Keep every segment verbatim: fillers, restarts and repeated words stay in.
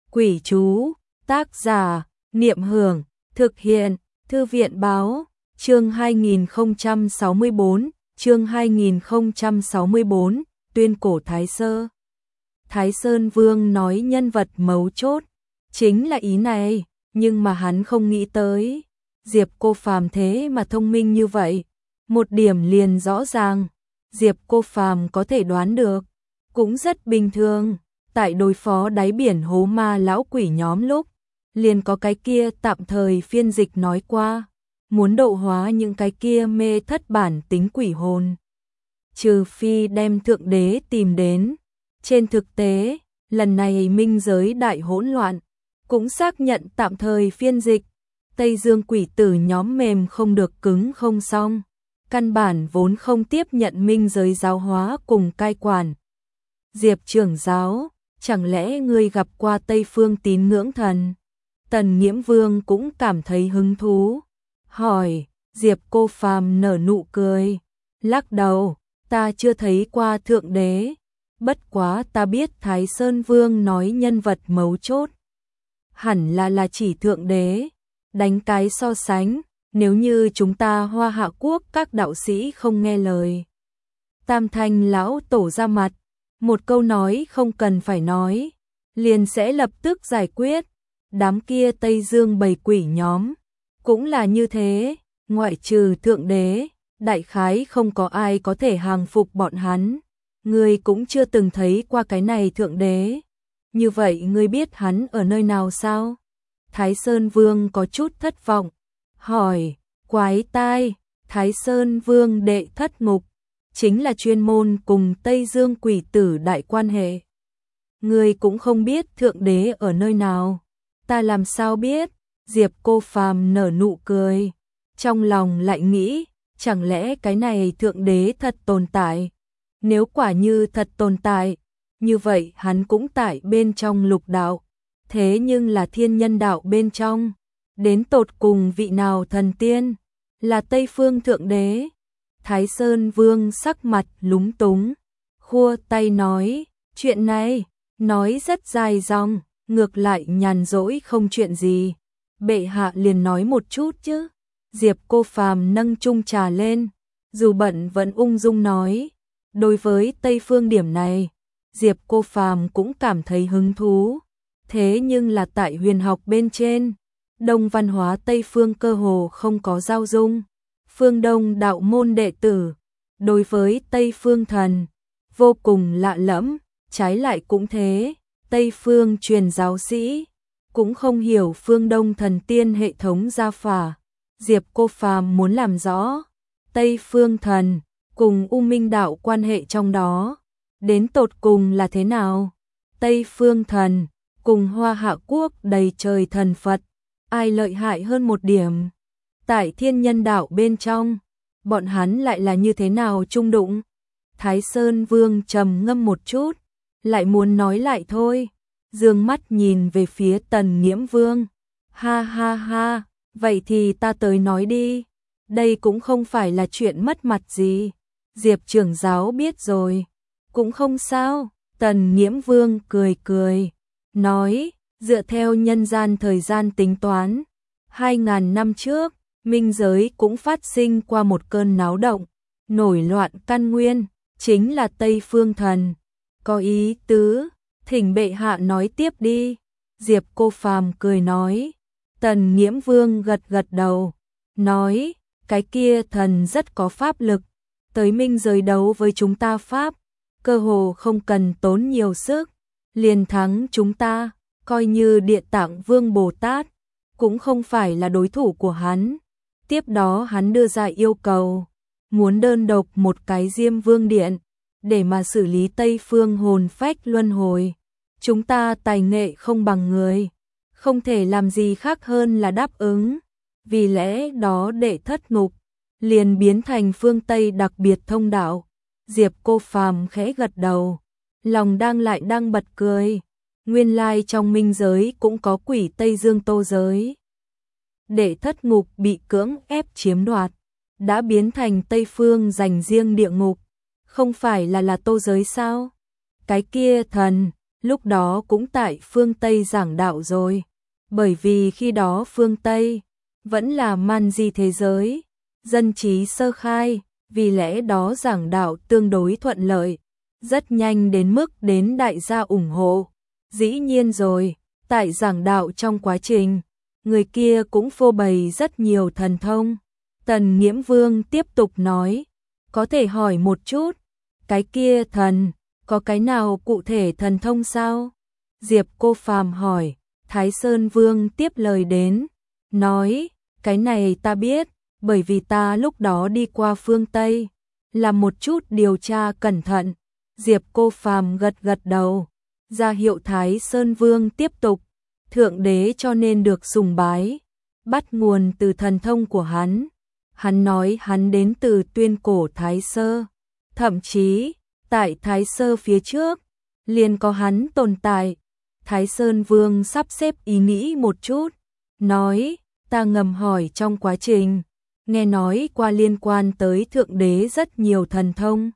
Quỷ chú, tác giả, Niệm Hưởng, thực hiện, Thư viện báo, chương hai nghìn không trăm sáu mươi tư, chương hai nghìn không trăm sáu mươi tư, tuyên cổ Thái Sơ. Thái Sơn Vương nói nhân vật mấu chốt, chính là ý này, nhưng mà hắn không nghĩ tới. Diệp Cô Phàm thế mà thông minh như vậy, một điểm liền rõ ràng, Diệp Cô Phàm có thể đoán được, cũng rất bình thường. Tại đối phó đáy biển hố ma lão quỷ nhóm lúc, liền có cái kia tạm thời phiên dịch nói qua, muốn độ hóa những cái kia mê thất bản tính quỷ hồn. Trừ phi đem thượng đế tìm đến. Trên thực tế, lần này minh giới đại hỗn loạn, cũng xác nhận tạm thời phiên dịch, Tây Dương quỷ tử nhóm mềm không được cứng không xong, căn bản vốn không tiếp nhận minh giới giáo hóa cùng cai quản. Diệp trưởng giáo, chẳng lẽ ngươi gặp qua Tây Phương tín ngưỡng thần? Tần Nghiễm Vương cũng cảm thấy hứng thú, hỏi. Diệp Cô Phàm nở nụ cười, lắc đầu, ta chưa thấy qua thượng đế, bất quá ta biết Thái Sơn Vương nói nhân vật mấu chốt, hẳn là là chỉ thượng đế. Đánh cái so sánh, nếu như chúng ta Hoa Hạ Quốc các đạo sĩ không nghe lời, Tam Thanh lão tổ ra mặt, một câu nói không cần phải nói, liền sẽ lập tức giải quyết. Đám kia Tây Dương bầy quỷ nhóm cũng là như thế, ngoại trừ thượng đế, đại khái không có ai có thể hàng phục bọn hắn. Ngươi cũng chưa từng thấy qua cái này thượng đế, như vậy ngươi biết hắn ở nơi nào sao? Thái Sơn Vương có chút thất vọng, hỏi. Quái tai, Thái Sơn Vương đệ thất ngục, chính là chuyên môn cùng Tây Dương quỷ tử đại quan hệ. Ngươi cũng không biết thượng đế ở nơi nào, ta làm sao biết? Diệp Cô Phàm nở nụ cười, trong lòng lại nghĩ, chẳng lẽ cái này thượng đế thật tồn tại? Nếu quả như thật tồn tại, như vậy hắn cũng tại bên trong lục đạo, thế nhưng là thiên nhân đạo bên trong, đến tột cùng vị nào thần tiên, là Tây Phương thượng đế? Thái Sơn Vương sắc mặt lúng túng, khua tay nói, chuyện này, nói rất dài dòng, ngược lại nhàn rỗi không chuyện gì, bệ hạ liền nói một chút chứ. Diệp Cô Phàm nâng chung trà lên, dù bận vẫn ung dung nói. Đối với Tây Phương điểm này, Diệp Cô Phàm cũng cảm thấy hứng thú, thế nhưng là tại huyền học bên trên, Đông văn hóa Tây Phương cơ hồ không có giao dung. Phương Đông đạo môn đệ tử, đối với Tây Phương thần, vô cùng lạ lẫm, trái lại cũng thế, Tây Phương truyền giáo sĩ, cũng không hiểu Phương Đông thần tiên hệ thống gia phả. Diệp Cô Phàm muốn làm rõ, Tây Phương thần, cùng U Minh đạo quan hệ trong đó, đến tột cùng là thế nào? Tây Phương thần, cùng Hoa Hạ Quốc đầy trời thần Phật, ai lợi hại hơn một điểm? Tại thiên nhân đạo bên trong, bọn hắn lại là như thế nào chung đụng? Thái Sơn Vương trầm ngâm một chút, lại muốn nói lại thôi, dương mắt nhìn về phía Tần Nghiễm Vương. Ha ha ha, vậy thì ta tới nói đi, đây cũng không phải là chuyện mất mặt gì. Diệp trưởng giáo biết rồi, cũng không sao. Tần Nghiễm Vương cười cười, nói, dựa theo nhân gian thời gian tính toán, hai ngàn năm trước, minh giới cũng phát sinh qua một cơn náo động, nổi loạn căn nguyên, chính là Tây Phương thần. Có ý tứ, thỉnh bệ hạ nói tiếp đi. Diệp Cô Phàm cười nói. Tần Nghiễm Vương gật gật đầu, nói, cái kia thần rất có pháp lực, tới minh giới đấu với chúng ta pháp, cơ hồ không cần tốn nhiều sức, liền thắng chúng ta, coi như Địa Tạng Vương Bồ Tát, cũng không phải là đối thủ của hắn. Tiếp đó hắn đưa ra yêu cầu, muốn đơn độc một cái Diêm Vương Điện, để mà xử lý Tây Phương hồn phách luân hồi. Chúng ta tài nghệ không bằng người, không thể làm gì khác hơn là đáp ứng. Vì lẽ đó đệ thất ngục, liền biến thành phương Tây đặc biệt thông đạo. Diệp Cô Phàm khẽ gật đầu, lòng đang lại đang bật cười. Nguyên lai trong minh giới cũng có quỷ Tây Dương Tô giới. Đệ thất ngục bị cưỡng ép chiếm đoạt, đã biến thành Tây Phương dành riêng địa ngục, không phải là là Tô giới sao? Cái kia thần, lúc đó cũng tại phương Tây giảng đạo rồi, bởi vì khi đó phương Tây vẫn là man di thế giới, dân trí sơ khai, vì lẽ đó giảng đạo tương đối thuận lợi, rất nhanh đến mức đến đại gia ủng hộ. Dĩ nhiên rồi, tại giảng đạo trong quá trình, người kia cũng phô bày rất nhiều thần thông. Tần Nghiễm Vương tiếp tục nói, có thể hỏi một chút, cái kia thần, có cái nào cụ thể thần thông sao? Diệp Cô Phàm hỏi, Thái Sơn Vương tiếp lời đến, nói, cái này ta biết, bởi vì ta lúc đó đi qua phương Tây, làm một chút điều tra cẩn thận. Diệp Cô Phàm gật gật đầu, ra hiệu Thái Sơn Vương tiếp tục, thượng đế cho nên được sùng bái, bắt nguồn từ thần thông của hắn. Hắn nói hắn đến từ tuyên cổ Thái Sơ, thậm chí, tại Thái Sơ phía trước, liền có hắn tồn tại. Thái Sơn Vương sắp xếp ý nghĩ một chút, nói, ta ngầm hỏi trong quá trình, nghe nói qua liên quan tới thượng đế rất nhiều thần thông.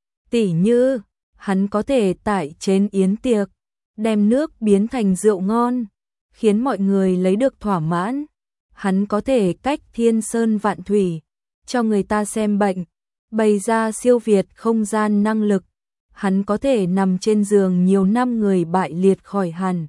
Tỉ như, hắn có thể tại trên yến tiệc, đem nước biến thành rượu ngon, khiến mọi người lấy được thỏa mãn. Hắn có thể cách thiên sơn vạn thủy, cho người ta xem bệnh, bày ra siêu việt không gian năng lực. Hắn có thể nằm trên giường nhiều năm người bại liệt khỏi hẳn,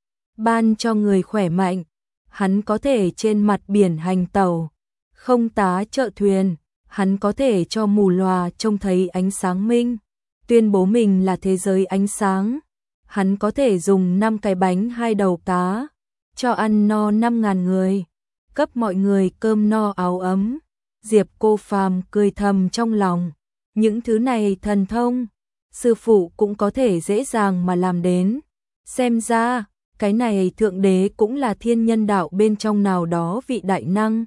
ban cho người khỏe mạnh. Hắn có thể trên mặt biển hành tàu, không tá trợ thuyền. Hắn có thể cho mù lòa trông thấy ánh sáng minh, tuyên bố mình là thế giới ánh sáng. Hắn có thể dùng năm cái bánh hai đầu cá, cho ăn no năm ngàn người, cấp mọi người cơm no áo ấm. Diệp Cô Phàm cười thầm trong lòng, những thứ này thần thông, sư phụ cũng có thể dễ dàng mà làm đến. Xem ra, cái này thượng đế cũng là thiên nhân đạo bên trong nào đó vị đại năng.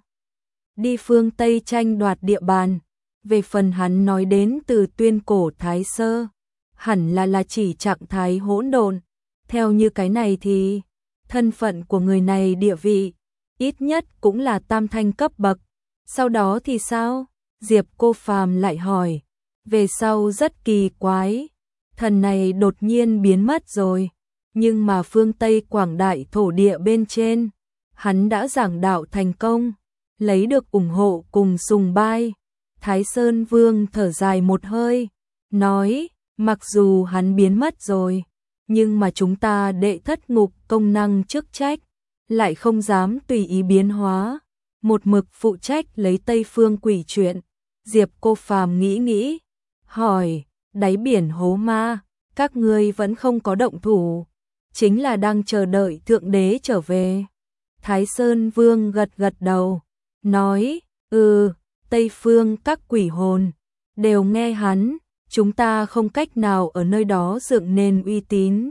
Đi phương Tây tranh đoạt địa bàn, về phần hắn nói đến từ tuyên cổ Thái Sơ, hẳn là là chỉ trạng thái hỗn độn. Theo như cái này thì, thân phận của người này địa vị, ít nhất cũng là tam thanh cấp bậc. Sau đó thì sao? Diệp Cô Phàm lại hỏi. Về sau rất kỳ quái, thần này đột nhiên biến mất rồi, nhưng mà phương Tây quảng đại thổ địa bên trên, hắn đã giảng đạo thành công, lấy được ủng hộ cùng sùng bái. Thái Sơn Vương thở dài một hơi, nói, mặc dù hắn biến mất rồi, nhưng mà chúng ta đệ thất ngục công năng chức trách, lại không dám tùy ý biến hóa, một mực phụ trách lấy Tây Phương quỷ chuyện. Diệp Cô Phàm nghĩ nghĩ, hỏi, đáy biển hố ma, các ngươi vẫn không có động thủ, chính là đang chờ đợi thượng đế trở về. Thái Sơn Vương gật gật đầu, nói, ừ, Tây Phương các quỷ hồn, đều nghe hắn, chúng ta không cách nào ở nơi đó dựng nên uy tín.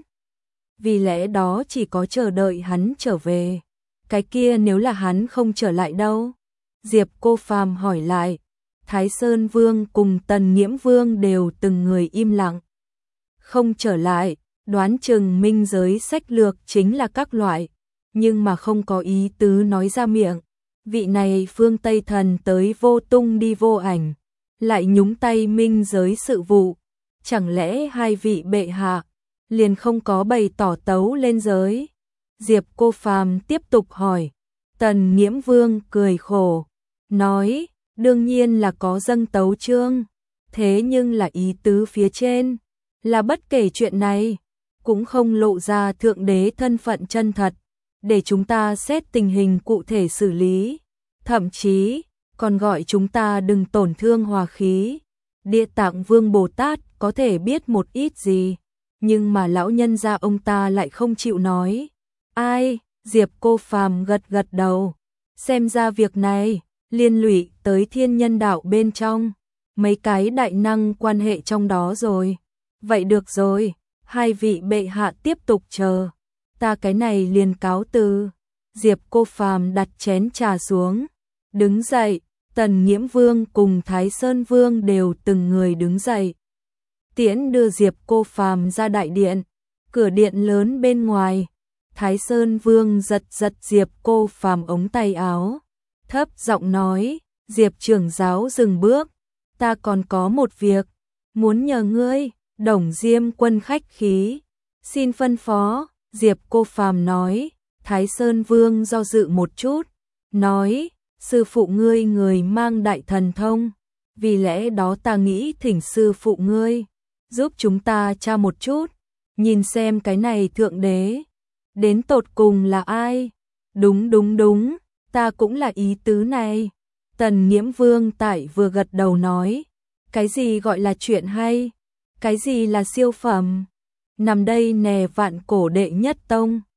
Vì lẽ đó chỉ có chờ đợi hắn trở về. Cái kia nếu là hắn không trở lại đâu? Diệp Cô Phàm hỏi lại. Thái Sơn Vương cùng Tần Nghiễm Vương đều từng người im lặng. Không trở lại, đoán chừng minh giới sách lược chính là các loại, nhưng mà không có ý tứ nói ra miệng. Vị này phương Tây thần tới vô tung đi vô ảnh, lại nhúng tay minh giới sự vụ. Chẳng lẽ hai vị bệ hạ liền không có bày tỏ tấu lên giới? Diệp Cô Phàm tiếp tục hỏi. Tần Nghiễm Vương cười khổ, nói, đương nhiên là có dâng tấu chương, thế nhưng là ý tứ phía trên, là bất kể chuyện này, cũng không lộ ra thượng đế thân phận chân thật, để chúng ta xét tình hình cụ thể xử lý, thậm chí còn gọi chúng ta đừng tổn thương hòa khí. Địa Tạng Vương Bồ Tát có thể biết một ít gì, nhưng mà lão nhân gia ông ta lại không chịu nói. Ai? Diệp Cô Phàm gật gật đầu, xem ra việc này liên lụy tới thiên nhân đạo bên trong, mấy cái đại năng quan hệ trong đó rồi. Vậy được rồi, hai vị bệ hạ tiếp tục chờ, ta cái này liền cáo từ. Diệp Cô Phàm đặt chén trà xuống, đứng dậy. Tần Nghiễm Vương cùng Thái Sơn Vương đều từng người đứng dậy, tiễn đưa Diệp Cô Phàm ra đại điện. Cửa điện lớn bên ngoài, Thái Sơn Vương giật giật Diệp Cô Phàm ống tay áo, thấp giọng nói, Diệp trưởng giáo dừng bước, ta còn có một việc, muốn nhờ ngươi. Đồng Diêm Quân khách khí, Xin phân phó, Diệp Cô Phàm nói. Thái Sơn Vương do dự một chút, nói, sư phụ ngươi người mang đại thần thông, vì lẽ đó ta nghĩ thỉnh sư phụ ngươi, giúp chúng ta tra một chút, nhìn xem cái này thượng đế, đến tột cùng là ai? Đúng đúng đúng, ta cũng là ý tứ này. Tần Nghiễm Vương tại vừa gật đầu nói, cái gì gọi là chuyện hay? Cái gì là siêu phẩm? Nằm đây nè vạn cổ đệ nhất tông.